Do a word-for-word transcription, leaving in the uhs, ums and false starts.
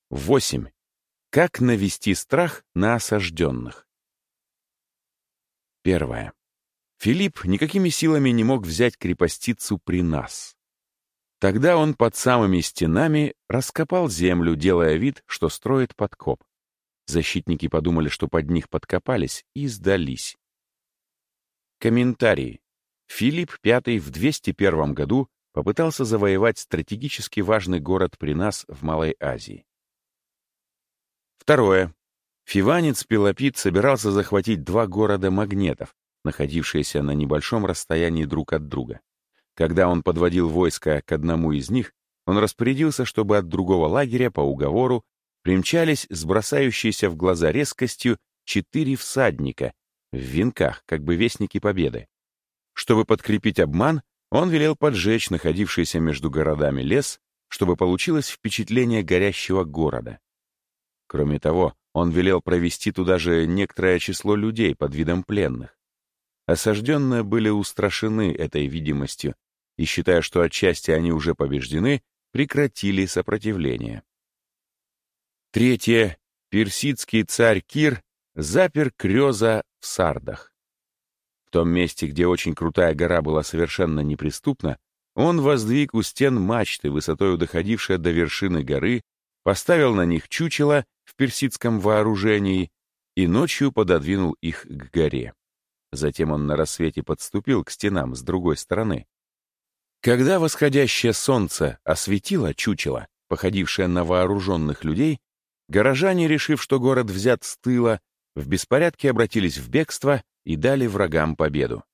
Восемь. Как навести страх на осажденных? Первое. Филипп никакими силами не мог взять крепостицу при нас. Тогда он под самыми стенами раскопал землю, делая вид, что строит подкоп. Защитники подумали, что под них подкопались, и сдались. Комментарий. Филипп пятый в двести первом году попытался завоевать стратегически важный город при нас в Малой Азии. Второе. Фиванец Пелопид собирался захватить два города-магнетов, находившиеся на небольшом расстоянии друг от друга. Когда он подводил войско к одному из них, он распорядился, чтобы от другого лагеря по уговору примчались с бросающейся в глаза резкостью четыре всадника в венках, как бы вестники победы. Чтобы подкрепить обман, он велел поджечь находившийся между городами лес, чтобы получилось впечатление горящего города. Кроме того, он велел провести туда же некоторое число людей под видом пленных. Осажденные были устрашены этой видимостью и, считая, что отчасти они уже побеждены, прекратили сопротивление. Третье. Персидский царь Кир запер Крёза в Сардах. В том месте, где очень крутая гора была совершенно неприступна, он воздвиг у стен мачты, высотою доходившие до вершины горы, поставил на них чучело в персидском вооружении и ночью пододвинул их к горе. Затем он на рассвете подступил к стенам с другой стороны. Когда восходящее солнце осветило чучело, походившее на вооруженных людей, горожане, решив, что город взят с тыла, в беспорядке обратились в бегство и дали врагам победу.